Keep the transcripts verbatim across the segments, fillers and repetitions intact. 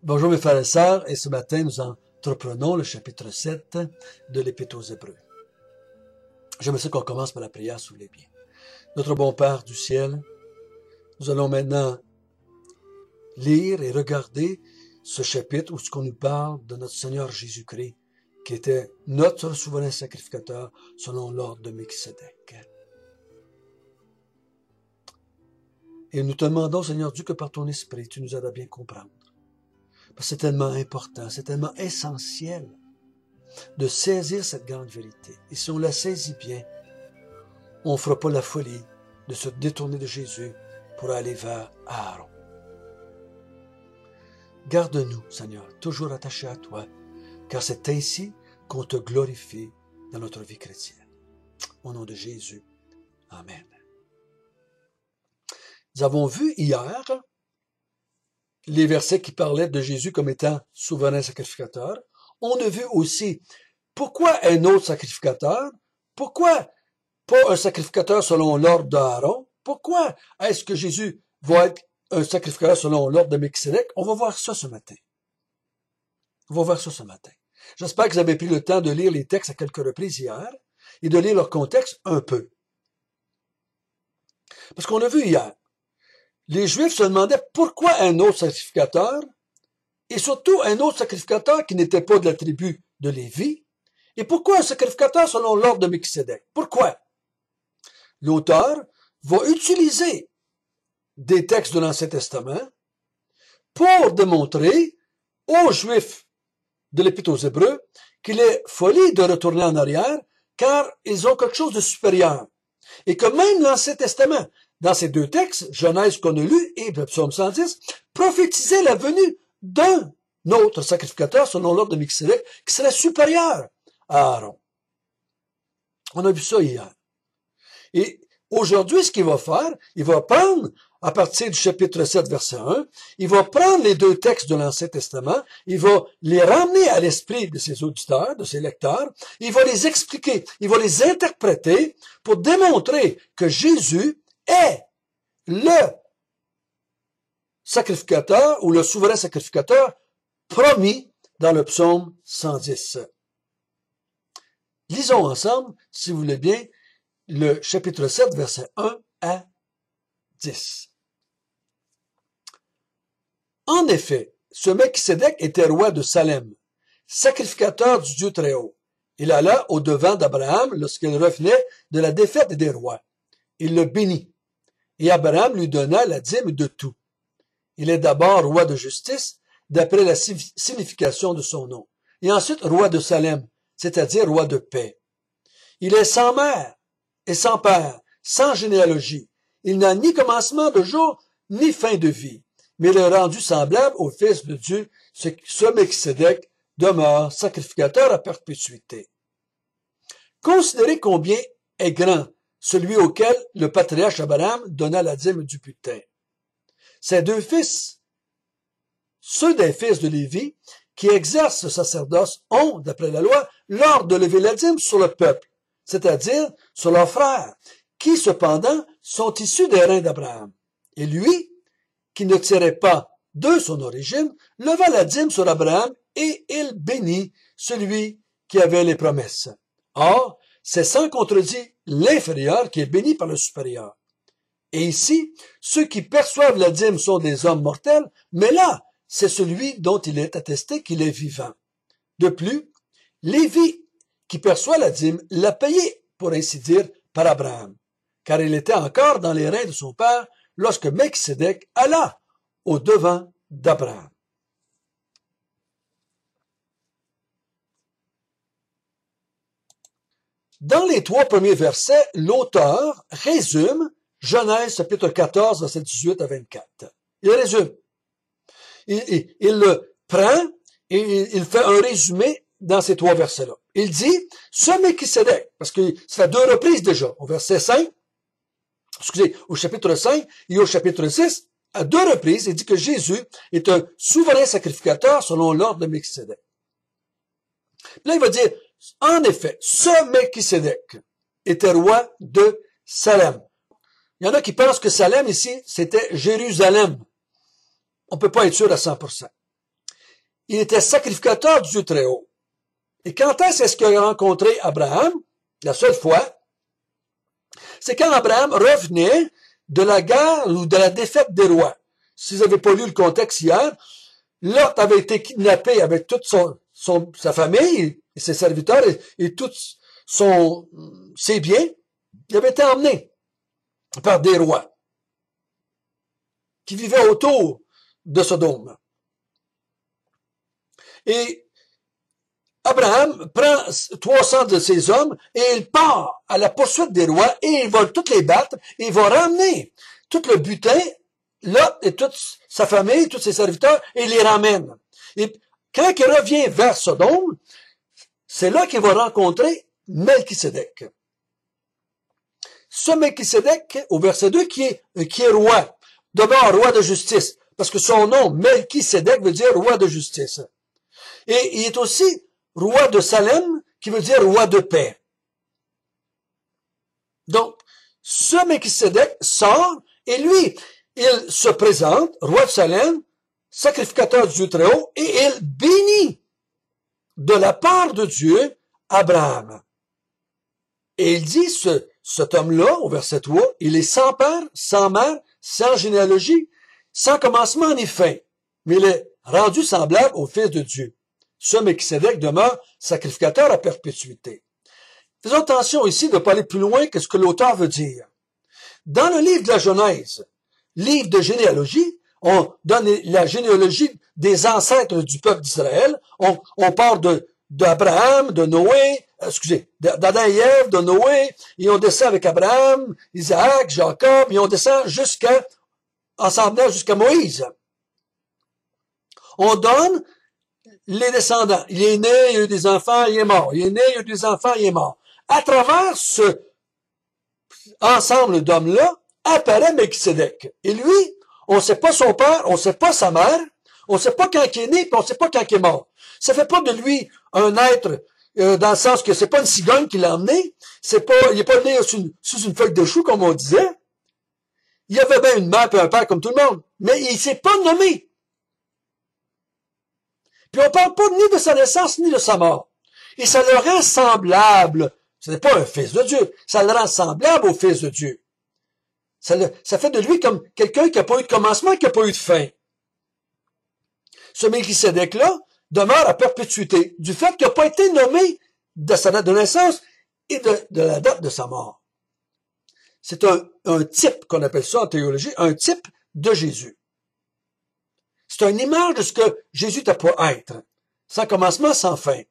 Bonjour mes frères et sœurs, et ce matin nous entreprenons le chapitre sept de l'Épître aux Hébreux. J'aimerais qu'on commence par la prière, si vous voulez bien. Notre bon Père du ciel, nous allons maintenant lire et regarder ce chapitre où ce qu'on nous parle de notre Seigneur Jésus-Christ, qui était notre souverain sacrificateur selon l'ordre de Melchisédek. Et nous te demandons, Seigneur Dieu, que par ton esprit, tu nous aides à bien comprendre. Parce que c'est tellement important, c'est tellement essentiel de saisir cette grande vérité. Et si on la saisit bien, on ne fera pas la folie de se détourner de Jésus pour aller vers Aaron. Garde-nous, Seigneur, toujours attachés à toi, car c'est ainsi qu'on te glorifie dans notre vie chrétienne. Au nom de Jésus, Amen. Nous avons vu hier les versets qui parlaient de Jésus comme étant souverain sacrificateur. On a vu aussi pourquoi un autre sacrificateur, pourquoi pas un sacrificateur selon l'ordre d'Aaron, pourquoi est-ce que Jésus va être un sacrificateur selon l'ordre de Melchisédek. On va voir ça ce matin. On va voir ça ce matin. J'espère que vous avez pris le temps de lire les textes à quelques reprises hier et de lire leur contexte un peu. Parce qu'on a vu hier, les Juifs se demandaient pourquoi un autre sacrificateur, et surtout un autre sacrificateur qui n'était pas de la tribu de Lévi, et pourquoi un sacrificateur selon l'ordre de Melchisédek. Pourquoi? L'auteur va utiliser des textes de l'Ancien Testament pour démontrer aux Juifs de l'Épître aux Hébreux qu'il est folie de retourner en arrière, car ils ont quelque chose de supérieur. Et que même l'Ancien Testament, dans ces deux textes, Genèse qu'on a lu et le psaume cent dix, prophétisait la venue d'un autre sacrificateur selon l'ordre de Melchisédek qui serait supérieur à Aaron. On a vu ça hier. Et aujourd'hui, ce qu'il va faire, il va prendre, à partir du chapitre sept, verset un, il va prendre les deux textes de l'Ancien Testament, il va les ramener à l'esprit de ses auditeurs, de ses lecteurs, il va les expliquer, il va les interpréter pour démontrer que Jésus est le sacrificateur ou le souverain sacrificateur promis dans le psaume cent dix. Lisons ensemble, si vous voulez bien, le chapitre sept, versets un à dix. En effet, ce Melchisédek était roi de Salem, sacrificateur du Dieu Très-Haut. Il alla au-devant d'Abraham lorsqu'il revenait de la défaite des rois. Il le bénit, et Abraham lui donna la dîme de tout. Il est d'abord roi de justice, d'après la signification de son nom, et ensuite roi de Salem, c'est-à-dire roi de paix. Il est sans mère et sans père, sans généalogie. Il n'a ni commencement de jour, ni fin de vie, mais il est rendu semblable au Fils de Dieu, ce Melchisédek demeure sacrificateur à perpétuité. Considérez combien est grand celui auquel le patriarche Abraham donna la dîme du butin. Ces deux fils, ceux des fils de Lévi, qui exercent le sacerdoce, ont, d'après la loi, l'ordre de lever la dîme sur le peuple, c'est-à-dire sur leurs frères, qui cependant sont issus des reins d'Abraham. Et lui, qui ne tirait pas de son origine, leva la dîme sur Abraham et il bénit celui qui avait les promesses. Or, c'est sans contredit l'inférieur qui est béni par le supérieur. Et ici, ceux qui perçoivent la dîme sont des hommes mortels, mais là, c'est celui dont il est attesté qu'il est vivant. De plus, Lévi, qui perçoit la dîme, l'a payé, pour ainsi dire, par Abraham, car il était encore dans les reins de son père lorsque Melchisédek alla au devant d'Abraham. Dans les trois premiers versets, l'auteur résume Genèse chapitre quatorze, versets dix-huit à vingt-quatre. Il résume. Il, il, il le prend et il, il fait un résumé dans ces trois versets-là. Il dit, ce Melchisédek, parce que ça fait deux reprises déjà, au verset cinq, excusez, au chapitre cinq et au chapitre six, à deux reprises, il dit que Jésus est un souverain sacrificateur selon l'ordre de Melchisédek. Puis là, il va dire, en effet, ce Melchisédek était roi de Salem. Il y en a qui pensent que Salem ici, c'était Jérusalem. On ne peut pas être sûr à cent pour cent. il était sacrificateur du Dieu très haut. Et quand est-ce qu'il a rencontré Abraham? La seule fois, c'est quand Abraham revenait de la guerre ou de la défaite des rois. Si vous n'avez pas lu le contexte hier, Lot avait été kidnappé avec toute son, son, sa famille et ses serviteurs et, et tous son, ses biens. Il avait été emmené par des rois qui vivaient autour de Sodome. Et Abraham prend trois cents de ses hommes et il part à la poursuite des rois et il va toutes les battre et il va ramener tout le butin, Lot et toute sa famille, tous ses serviteurs, et il les ramène. Et quand il revient vers Sodome, c'est là qu'il va rencontrer Melchisédek. Ce Melchisédek, au verset deux, qui est, qui est roi. D'abord, roi de justice, parce que son nom, Melchisédek, veut dire roi de justice. Et il est aussi roi de Salem, qui veut dire roi de paix. Donc, ce Melchisédek sort, et lui, il se présente, roi de Salem, sacrificateur du Dieu très haut, et il bénit de la part de Dieu Abraham. Et il dit, ce, cet homme-là, au verset trois, il est sans père, sans mère, sans généalogie, sans commencement ni fin, mais il est rendu semblable au Fils de Dieu. Ce Melchisédek demeure sacrificateur à perpétuité. Faisons attention ici de ne pas aller plus loin que ce que l'auteur veut dire. Dans le livre de la Genèse, livre de généalogie, on donne la généalogie des ancêtres du peuple d'Israël. On, on parle de d'Abraham, de Noé, excusez, d'Adam et Ève, de Noé, et on descend avec Abraham, Isaac, Jacob, et on descend jusqu'à, ensemble jusqu'à Moïse. On donne les descendants. Il est né, il a eu des enfants, il est mort. Il est né, il a eu des enfants, il est mort. À travers ce ensemble d'hommes-là, apparaît Melchisédek. Et lui, on ne sait pas son père, on ne sait pas sa mère, on ne sait pas quand il est né, puis on ne sait pas quand il est mort. Ça fait pas de lui un être, euh, dans le sens que c'est pas une cigogne qui l'a emmené, c'est pas, il est pas né sous une, sous une feuille de chou, comme on disait. Il avait bien une mère et un père comme tout le monde, mais il s'est pas nommé. Puis on parle pas ni de sa naissance, ni de sa mort. Et ça le rend semblable. Ce n'est pas un fils de Dieu. Ça le rend semblable au fils de Dieu. Ça, le, ça fait de lui comme quelqu'un qui n'a pas eu de commencement, qui n'a pas eu de fin. Ce Melchisédek-là demeure à perpétuité du fait qu'il n'a pas été nommé de sa date de naissance et de, de la date de sa mort. C'est un, un type, qu'on appelle ça en théologie, un type de Jésus. C'est une image de ce que Jésus n'était pas être, sans commencement, sans fin.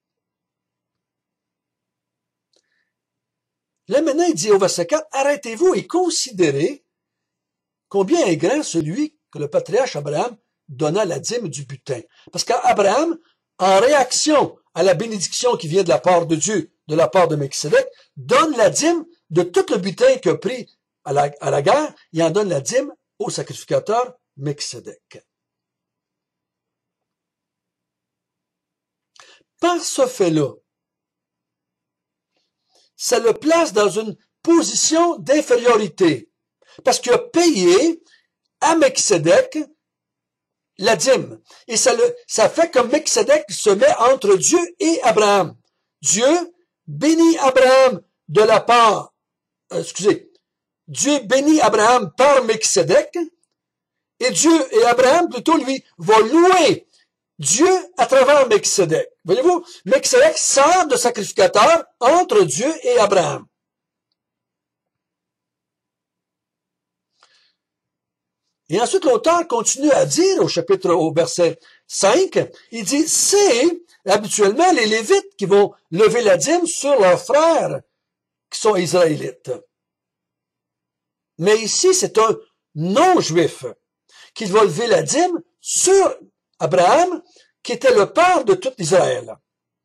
Là, maintenant, il dit au verset quatre, « Arrêtez-vous et considérez combien est grand celui que le patriarche Abraham donna la dîme du butin. » Parce qu'Abraham, en réaction à la bénédiction qui vient de la part de Dieu, de la part de Melchisédek, donne la dîme de tout le butin qu'il a pris à la, à la guerre, il en donne la dîme au sacrificateur Melchisédek. Par ce fait-là, ça le place dans une position d'infériorité, parce qu'il a payé à Melchisédek la dîme. Et ça, le, ça fait que Melchisédek se met entre Dieu et Abraham. Dieu bénit Abraham de la part, euh, excusez, Dieu bénit Abraham par Melchisédek, et Dieu et Abraham, plutôt, lui, vont louer Dieu à travers Melchisédek. Voyez-vous, Melchisédek sert de sacrificateur entre Dieu et Abraham. Et ensuite, l'auteur continue à dire au chapitre, au verset cinq, il dit, c'est habituellement les Lévites qui vont lever la dîme sur leurs frères qui sont israélites. Mais ici, c'est un non-juif qui va lever la dîme sur Abraham, qui était le père de tout Israël.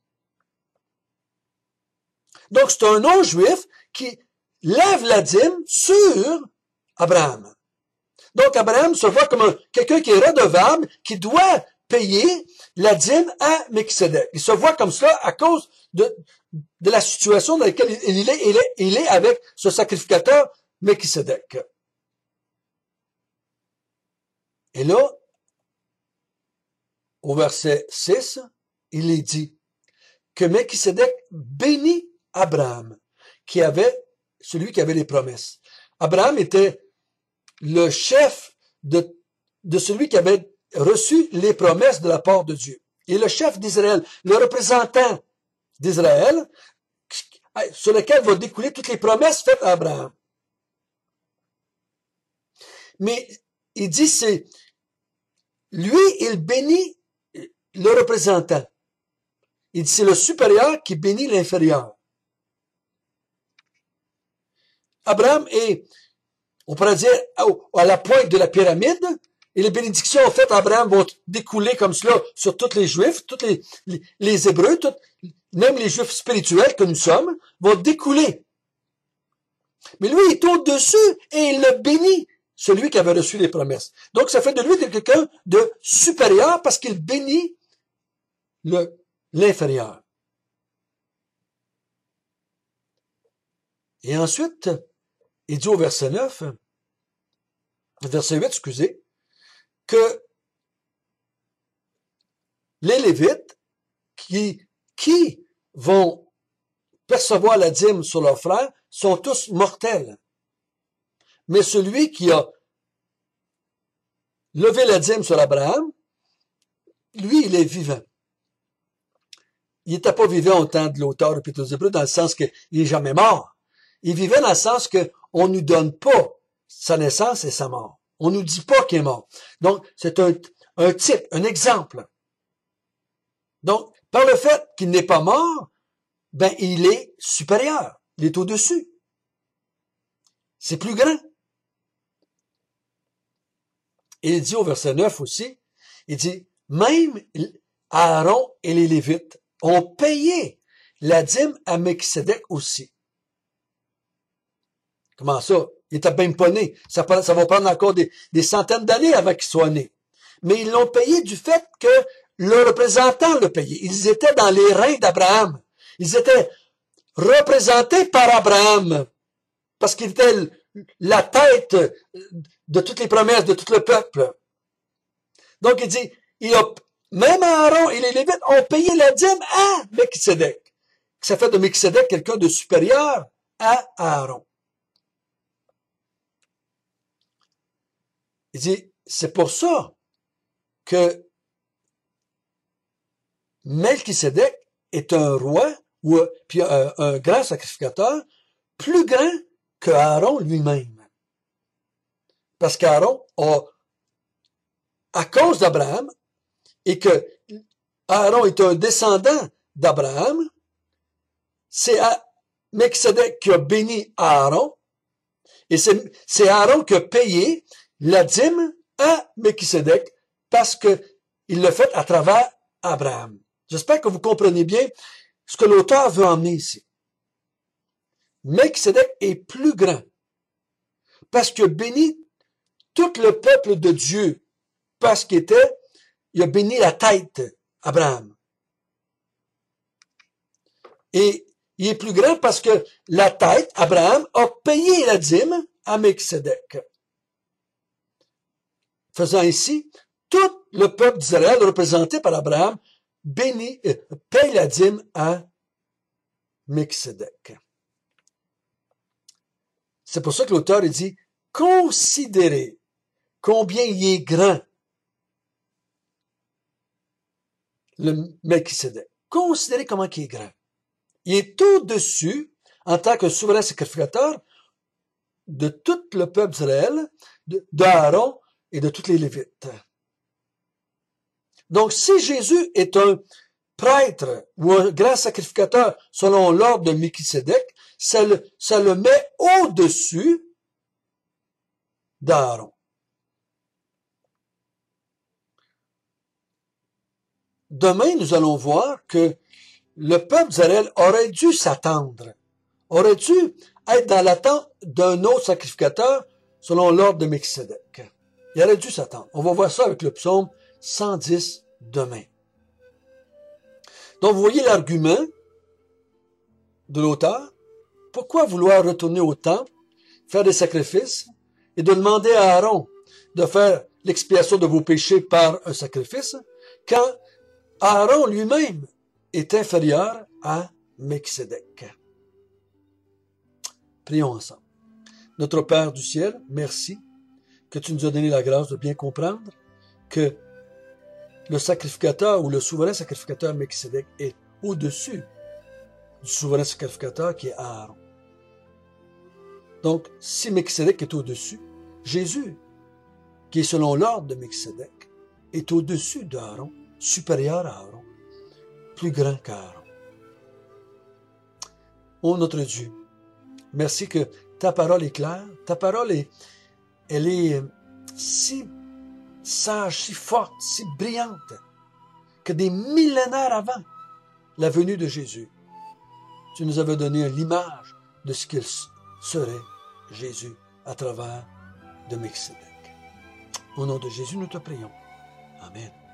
Donc, c'est un non-juif qui lève la dîme sur Abraham. Donc, Abraham se voit comme quelqu'un qui est redevable, qui doit payer la dîme à Melchisédek. Il se voit comme cela à cause de, de la situation dans laquelle il est, il est, il est avec ce sacrificateur Melchisédek. Et là, au verset six, il est dit que Melchisédek bénit Abraham, qui avait, celui qui avait les promesses. Abraham était le chef de, de celui qui avait reçu les promesses de la part de Dieu. Et le chef d'Israël, le représentant d'Israël, sur lequel vont découler toutes les promesses faites à Abraham. Mais il dit, c'est, lui, il bénit le représentant. Il dit, c'est le supérieur qui bénit l'inférieur. Abraham est, on pourrait dire, à la pointe de la pyramide, et les bénédictions faites à Abraham vont découler comme cela sur tous les Juifs, tous les, les, les Hébreux, tout, même les Juifs spirituels que nous sommes, vont découler. Mais lui, il est au-dessus et il le bénit, celui qui avait reçu les promesses. Donc, ça fait de lui de quelqu'un de supérieur parce qu'il bénit le, l'inférieur. Et ensuite, il dit au verset neuf, verset huit, excusez, que les Lévites qui, qui vont percevoir la dîme sur leurs frères sont tous mortels. Mais celui qui a levé la dîme sur Abraham, lui, il est vivant. Il n'était pas vivant au temps de l'auteur de l'Épître aux Hébreux dans le sens qu'il n'est jamais mort. Il vivait dans le sens qu'on ne nous donne pas sa naissance et sa mort. On nous dit pas qu'il est mort. Donc, c'est un, un type, un exemple. Donc, par le fait qu'il n'est pas mort, ben, il est supérieur. Il est au-dessus. C'est plus grand. Et il dit au verset neuf aussi, il dit, même Aaron et les Lévites ont payé la dîme à Melchisédek aussi. Comment ça? Il était même pas né. Ça, ça va prendre encore des, des centaines d'années avant qu'il soit né. Mais ils l'ont payé du fait que le représentant l'a payé. Ils étaient dans les reins d'Abraham. Ils étaient représentés par Abraham. Parce qu'il était la tête de toutes les promesses de tout le peuple. Donc il dit, il a, même Aaron et les Lévites ont payé la dîme à Melchisédek. Ça fait de Melchisédek quelqu'un de supérieur à Aaron. Il dit, c'est pour ça que Melchisédek est un roi ou puis un, un grand sacrificateur plus grand que Aaron lui-même. Parce qu'Aaron a, à cause d'Abraham, et que Aaron est un descendant d'Abraham, c'est Melchisédek qui a béni Aaron, et c'est Aaron qui a payé la dîme à Melchisédek parce que il l'a fait à travers Abraham. J'espère que vous comprenez bien ce que l'auteur veut emmener ici. Melchisédek est plus grand parce qu'il a béni tout le peuple de Dieu, parce qu'il était, il a béni la tête, Abraham. Et il est plus grand parce que la tête, Abraham, a payé la dîme à Melchisédek. Faisant ainsi, tout le peuple d'Israël, représenté par Abraham, bénit, euh, paye la dîme à Melchisédek. C'est pour ça que l'auteur dit, considérez combien il est grand, le Melchisédek. Considérez comment il est grand. Il est au-dessus, en tant que souverain sacrificateur, de tout le peuple d'Israël, d'Aaron et de tous les Lévites. Donc, si Jésus est un prêtre ou un grand sacrificateur selon l'ordre de Melchisédek, ça le, ça le met au-dessus d'Aaron. Demain, nous allons voir que le peuple d'Israël aurait dû s'attendre, aurait dû être dans l'attente d'un autre sacrificateur selon l'ordre de Melchisédek. Il aurait dû s'attendre. On va voir ça avec le psaume cent dix demain. Donc, vous voyez l'argument de l'auteur. Pourquoi vouloir retourner au temple, faire des sacrifices et de demander à Aaron de faire l'expiation de vos péchés par un sacrifice, quand Aaron lui-même est inférieur à Melchisédek. Prions ensemble. Notre Père du ciel, merci que tu nous as donné la grâce de bien comprendre que le sacrificateur ou le souverain sacrificateur Melchisédek est au-dessus du souverain sacrificateur qui est Aaron. Donc, si Melchisédek est au-dessus, Jésus, qui est selon l'ordre de Melchisédek, est au-dessus d'Aaron, supérieur à Aaron, plus grand qu'Aaron. Ô notre Dieu, merci que ta parole est claire, ta parole est, elle est si sage, si forte, si brillante, que des millénaires avant la venue de Jésus, tu nous avais donné l'image de ce qu'il serait Jésus à travers de Melchisédek. Au nom de Jésus, nous te prions. Amen.